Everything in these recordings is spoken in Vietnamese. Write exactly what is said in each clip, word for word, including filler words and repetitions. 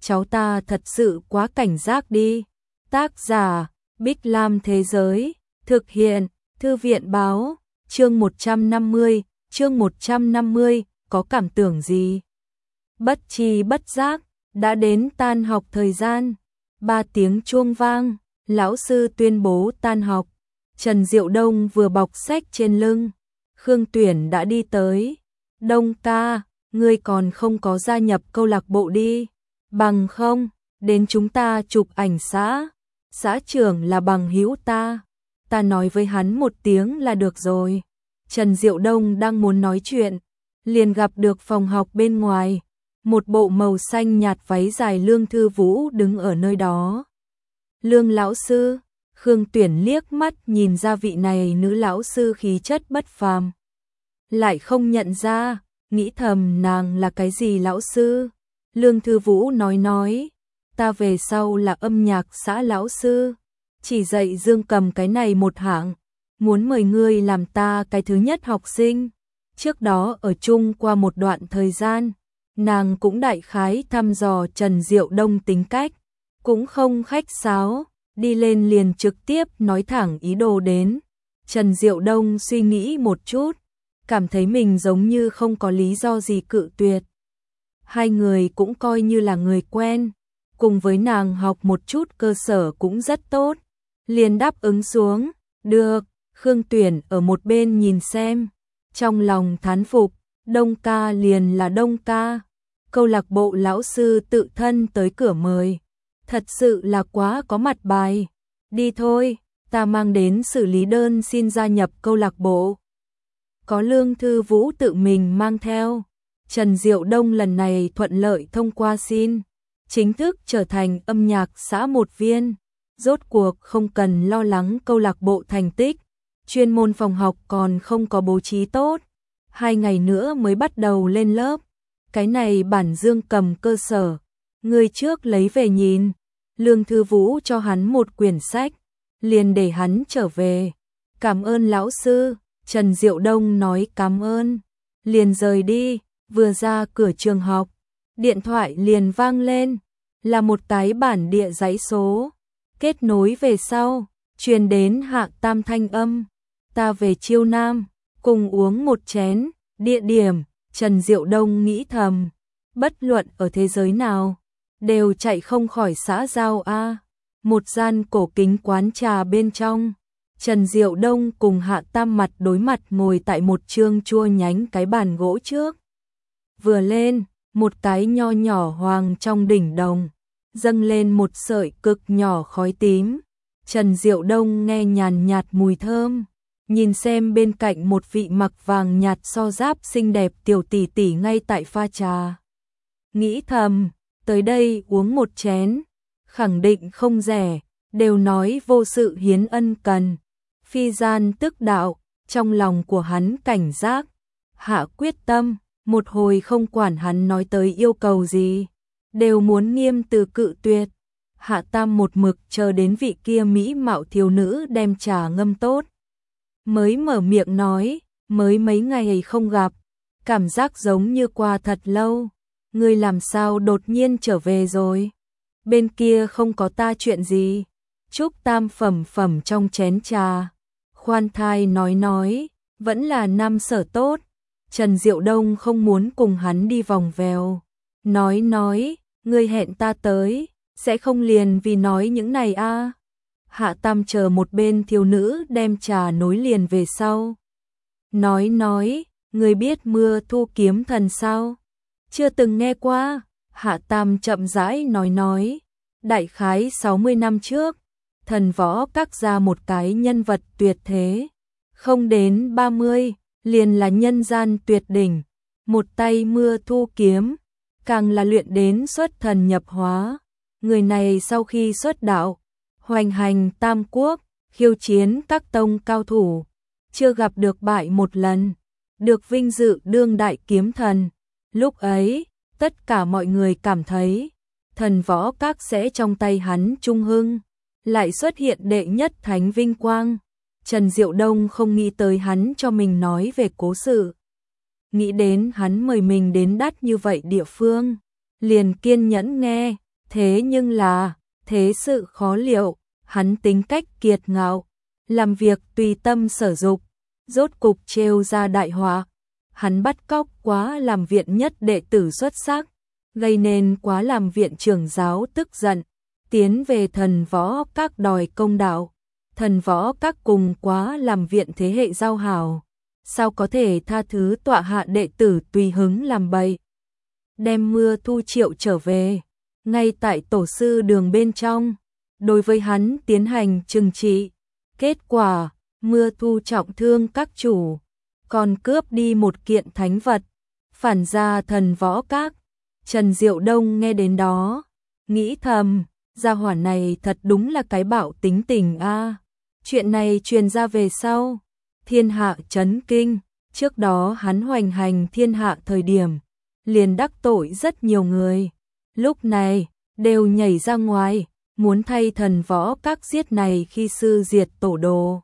cháu ta thật sự quá cảnh giác đi. Tác giả, Bích Lam Thế Giới, thực hiện, Thư viện Báo, chương một trăm năm mươi, chương một trăm năm mươi, có cảm tưởng gì? Bất tri bất giác, đã đến tan học thời gian, ba tiếng chuông vang, lão sư tuyên bố tan học. Trần Diệu Đông vừa bọc sách trên lưng, Khương Tuyển đã đi tới. Đông ca, ngươi còn không có gia nhập câu lạc bộ đi, bằng không, đến chúng ta chụp ảnh xã, xã trưởng là bằng hữu ta, ta nói với hắn một tiếng là được rồi. Trần Diệu Đông đang muốn nói chuyện, liền gặp được phòng học bên ngoài, một bộ màu xanh nhạt váy dài Lương Thư Vũ đứng ở nơi đó. Lương lão sư, Khương Tuyển liếc mắt nhìn ra vị này nữ lão sư khí chất bất phàm, lại không nhận ra, nghĩ thầm nàng là cái gì lão sư. Lương Thư Vũ nói nói, ta về sau là âm nhạc xã lão sư, chỉ dạy dương cầm cái này một hạng, muốn mời ngươi làm ta cái thứ nhất học sinh. Trước đó ở chung qua một đoạn thời gian, nàng cũng đại khái thăm dò Trần Diệu Đông tính cách, cũng không khách sáo, đi lên liền trực tiếp nói thẳng ý đồ đến. Trần Diệu Đông suy nghĩ một chút, cảm thấy mình giống như không có lý do gì cự tuyệt. Hai người cũng coi như là người quen, cùng với nàng học một chút cơ sở cũng rất tốt, liền đáp ứng xuống. Được. Khương Tuyển ở một bên nhìn xem, trong lòng thán phục, Đông ca liền là Đông ca, câu lạc bộ lão sư tự thân tới cửa mời, thật sự là quá có mặt bài. Đi thôi, ta mang đến xử lý đơn xin gia nhập câu lạc bộ. Có Lương Thư Vũ tự mình mang theo, Trần Diệu Đông lần này thuận lợi thông qua xin, chính thức trở thành âm nhạc xã một viên, rốt cuộc không cần lo lắng câu lạc bộ thành tích. Chuyên môn phòng học còn không có bố trí tốt, hai ngày nữa mới bắt đầu lên lớp. Cái này bản dương cầm cơ sở, người trước lấy về nhìn. Lương Thư Vũ cho hắn một quyển sách, liền để hắn trở về. Cảm ơn lão sư. Trần Diệu Đông nói cảm ơn, liền rời đi. Vừa ra cửa trường học, điện thoại liền vang lên, là một cái bản địa dãy số. Kết nối về sau, truyền đến Hạ Tam thanh âm. Ta về Chiêu Nam, cùng uống một chén. Địa điểm, Trần Diệu Đông nghĩ thầm, bất luận ở thế giới nào, đều chạy không khỏi xã giao a. Một gian cổ kính quán trà bên trong, Trần Diệu Đông cùng Hạ Tam mặt đối mặt ngồi tại một chương chua nhánh cái bàn gỗ trước. Vừa lên, một cái nho nhỏ hoàng trong đỉnh đồng, dâng lên một sợi cực nhỏ khói tím. Trần Diệu Đông nghe nhàn nhạt mùi thơm, nhìn xem bên cạnh một vị mặc vàng nhạt so giáp xinh đẹp tiểu tỷ tỷ ngay tại pha trà. Nghĩ thầm, tới đây uống một chén, khẳng định không rẻ, đều nói vô sự hiến ân cần, phi gian tức đạo, trong lòng của hắn cảnh giác, hạ quyết tâm, một hồi không quản hắn nói tới yêu cầu gì, đều muốn nghiêm từ cự tuyệt. Hạ Tam một mực chờ đến vị kia mỹ mạo thiếu nữ đem trà ngâm tốt, mới mở miệng nói, mới mấy ngày không gặp, cảm giác giống như qua thật lâu, ngươi làm sao đột nhiên trở về rồi? Bên kia không có ta chuyện gì? Trúc Tam phẩm phẩm trong chén trà, khoan thai nói nói, vẫn là nam sở tốt. Trần Diệu Đông không muốn cùng hắn đi vòng vèo, nói nói, ngươi hẹn ta tới, sẽ không liền vì nói những này a. À? Hạ Tam chờ một bên thiếu nữ đem trà nối liền về sau. Nói nói, ngươi biết Mưa Thu Kiếm Thần sao? Chưa từng nghe qua. Hạ Tam chậm rãi nói nói, đại khái sáu mươi năm trước, thần võ các ra một cái nhân vật tuyệt thế, không đến ba mươi, liền là nhân gian tuyệt đỉnh, một tay Mưa Thu Kiếm, càng là luyện đến xuất thần nhập hóa. Người này sau khi xuất đạo, hoành hành tam quốc, khiêu chiến các tông cao thủ, chưa gặp được bại một lần, được vinh dự đương đại kiếm thần. Lúc ấy, tất cả mọi người cảm thấy, thần võ các sẽ trong tay hắn trung hưng, lại xuất hiện đệ nhất thánh vinh quang. Trần Diệu Đông không nghĩ tới hắn cho mình nói về cố sự. Nghĩ đến hắn mời mình đến đắt như vậy địa phương, liền kiên nhẫn nghe, Thế nhưng là, thế sự khó liệu, hắn tính cách kiệt ngạo, làm việc tùy tâm sở dục, rốt cục trêu ra đại họa. Hắn bắt cóc quá làm viện nhất đệ tử xuất sắc, gây nên quá làm viện trưởng giáo tức giận, tiến về thần võ các đòi công đạo. Thần võ các cùng quá làm viện thế hệ giao hảo, sao có thể tha thứ tọa hạ đệ tử tùy hứng làm bậy. Đem Mưa Thu triệu trở về, ngay tại tổ sư đường bên trong, đối với hắn tiến hành trừng trị. Kết quả, Mưa Thu trọng thương các chủ, còn cướp đi một kiện thánh vật, phản ra thần võ các. Trần Diệu Đông nghe đến đó, nghĩ thầm, gia hỏa này thật đúng là cái bạo tính tình a. Chuyện này truyền ra về sau, thiên hạ chấn kinh, trước đó hắn hoành hành thiên hạ thời điểm, liền đắc tội rất nhiều người. Lúc này, đều nhảy ra ngoài, muốn thay thần võ các giết này khi sư diệt tổ đồ.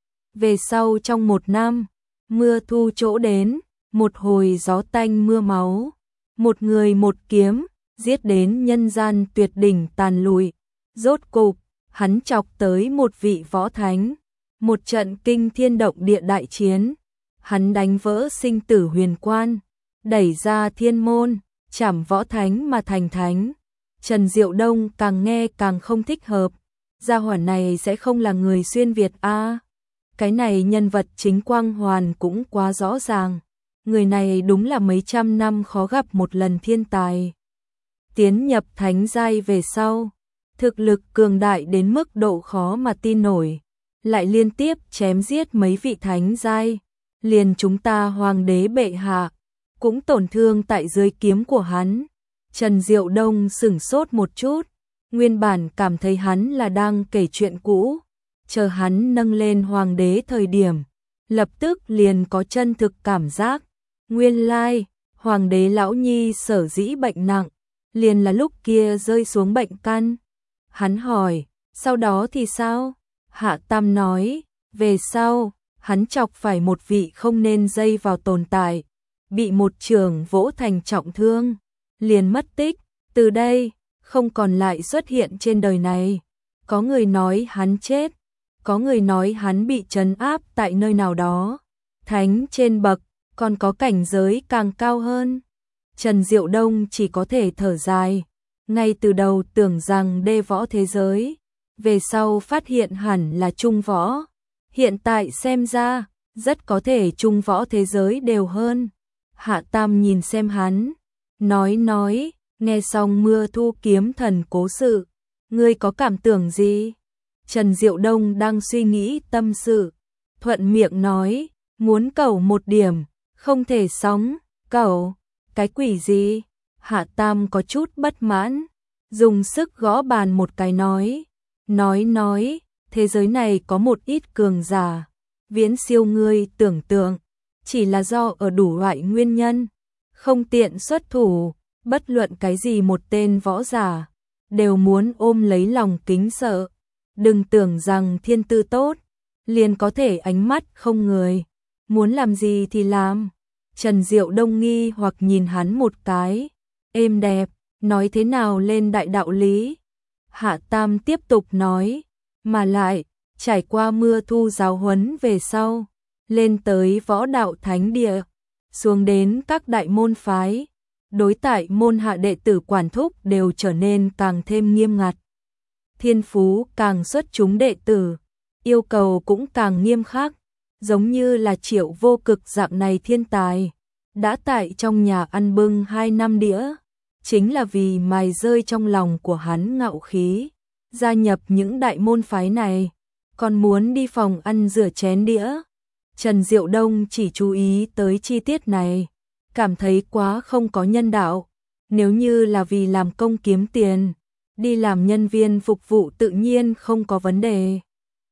Về sau trong một năm, Mưa Thu chỗ đến, một hồi gió tanh mưa máu, một người một kiếm, giết đến nhân gian tuyệt đỉnh tàn lụi. Rốt cục, hắn chọc tới một vị võ thánh, một trận kinh thiên động địa đại chiến. Hắn đánh vỡ sinh tử huyền quan, đẩy ra thiên môn, chảm võ thánh mà thành thánh. Trần Diệu Đông càng nghe càng không thích hợp, gia hỏa này sẽ không là người xuyên Việt a. À, cái này nhân vật chính quang hoàn cũng quá rõ ràng, người này đúng là mấy trăm năm khó gặp một lần thiên tài. Tiến nhập thánh giai về sau, thực lực cường đại đến mức độ khó mà tin nổi, lại liên tiếp chém giết mấy vị thánh giai, liền chúng ta hoàng đế bệ hạ cũng tổn thương tại dưới kiếm của hắn. Trần Diệu Đông sửng sốt một chút, nguyên bản cảm thấy hắn là đang kể chuyện cũ, chờ hắn nâng lên hoàng đế thời điểm, lập tức liền có chân thực cảm giác. Nguyên lai, hoàng đế lão nhi sở dĩ bệnh nặng, liền là lúc kia rơi xuống bệnh căn. Hắn hỏi, sau đó thì sao? Hạ Tam nói, về sau, hắn chọc phải một vị không nên dây vào tồn tại, bị một trường vỗ thành trọng thương, liền mất tích, từ đây, không còn lại xuất hiện trên đời này. Có người nói hắn chết, có người nói hắn bị trấn áp tại nơi nào đó, thánh trên bậc, còn có cảnh giới càng cao hơn. Trần Diệu Đông chỉ có thể thở dài, ngay từ đầu tưởng rằng đê võ thế giới, về sau phát hiện hẳn là trung võ, hiện tại xem ra, rất có thể trung võ thế giới đều hơn. Hạ Tam nhìn xem hắn, nói nói, nghe xong Mưa Thu kiếm thần cố sự, ngươi có cảm tưởng gì? Trần Diệu Đông đang suy nghĩ tâm sự, thuận miệng nói, muốn cầu một điểm, không thể sóng, cầu, cái quỷ gì? Hạ Tam có chút bất mãn, dùng sức gõ bàn một cái nói, nói nói, thế giới này có một ít cường giả, viễn siêu ngươi tưởng tượng, chỉ là do ở đủ loại nguyên nhân, không tiện xuất thủ, bất luận cái gì một tên võ giả, đều muốn ôm lấy lòng kính sợ. Đừng tưởng rằng thiên tư tốt, liền có thể ánh mắt không người, muốn làm gì thì làm. Trần Diệu Đông nghi hoặc nhìn hắn một cái, êm đẹp, nói thế nào lên đại đạo lý. Hạ Tam tiếp tục nói, mà lại, trải qua Mưa Thu giáo huấn về sau, lên tới võ đạo thánh địa, xuống đến các đại môn phái, đối tại môn hạ đệ tử quản thúc đều trở nên càng thêm nghiêm ngặt. Thiên phú càng xuất chúng đệ tử, yêu cầu cũng càng nghiêm khắc, giống như là Triệu Vô Cực dạng này thiên tài, đã tại trong nhà ăn bưng hai năm đĩa, chính là vì mài rơi trong lòng của hắn ngạo khí, gia nhập những đại môn phái này, còn muốn đi phòng ăn rửa chén đĩa. Trần Diệu Đông chỉ chú ý tới chi tiết này, cảm thấy quá không có nhân đạo, nếu như là vì làm công kiếm tiền, đi làm nhân viên phục vụ tự nhiên không có vấn đề.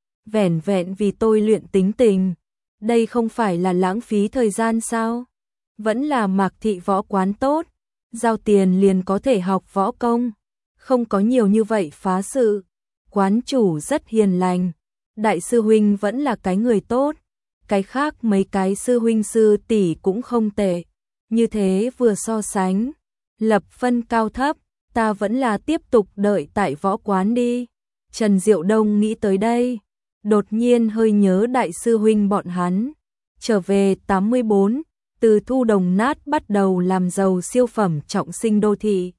Vẻn vẹn vì tôi luyện tính tình, đây không phải là lãng phí thời gian sao? Vẫn là Mạc Thị võ quán tốt, giao tiền liền có thể học võ công, không có nhiều như vậy phá sự. Quán chủ rất hiền lành, đại sư huynh vẫn là cái người tốt, cái khác mấy cái sư huynh sư tỷ cũng không tệ. Như thế vừa so sánh, lập phân cao thấp, ta vẫn là tiếp tục đợi tại võ quán đi. Trần Diệu Đông nghĩ tới đây, đột nhiên hơi nhớ đại sư huynh bọn hắn. Trở về tám mươi bốn, từ thu đồng nát bắt đầu làm giàu siêu phẩm trọng sinh đô thị.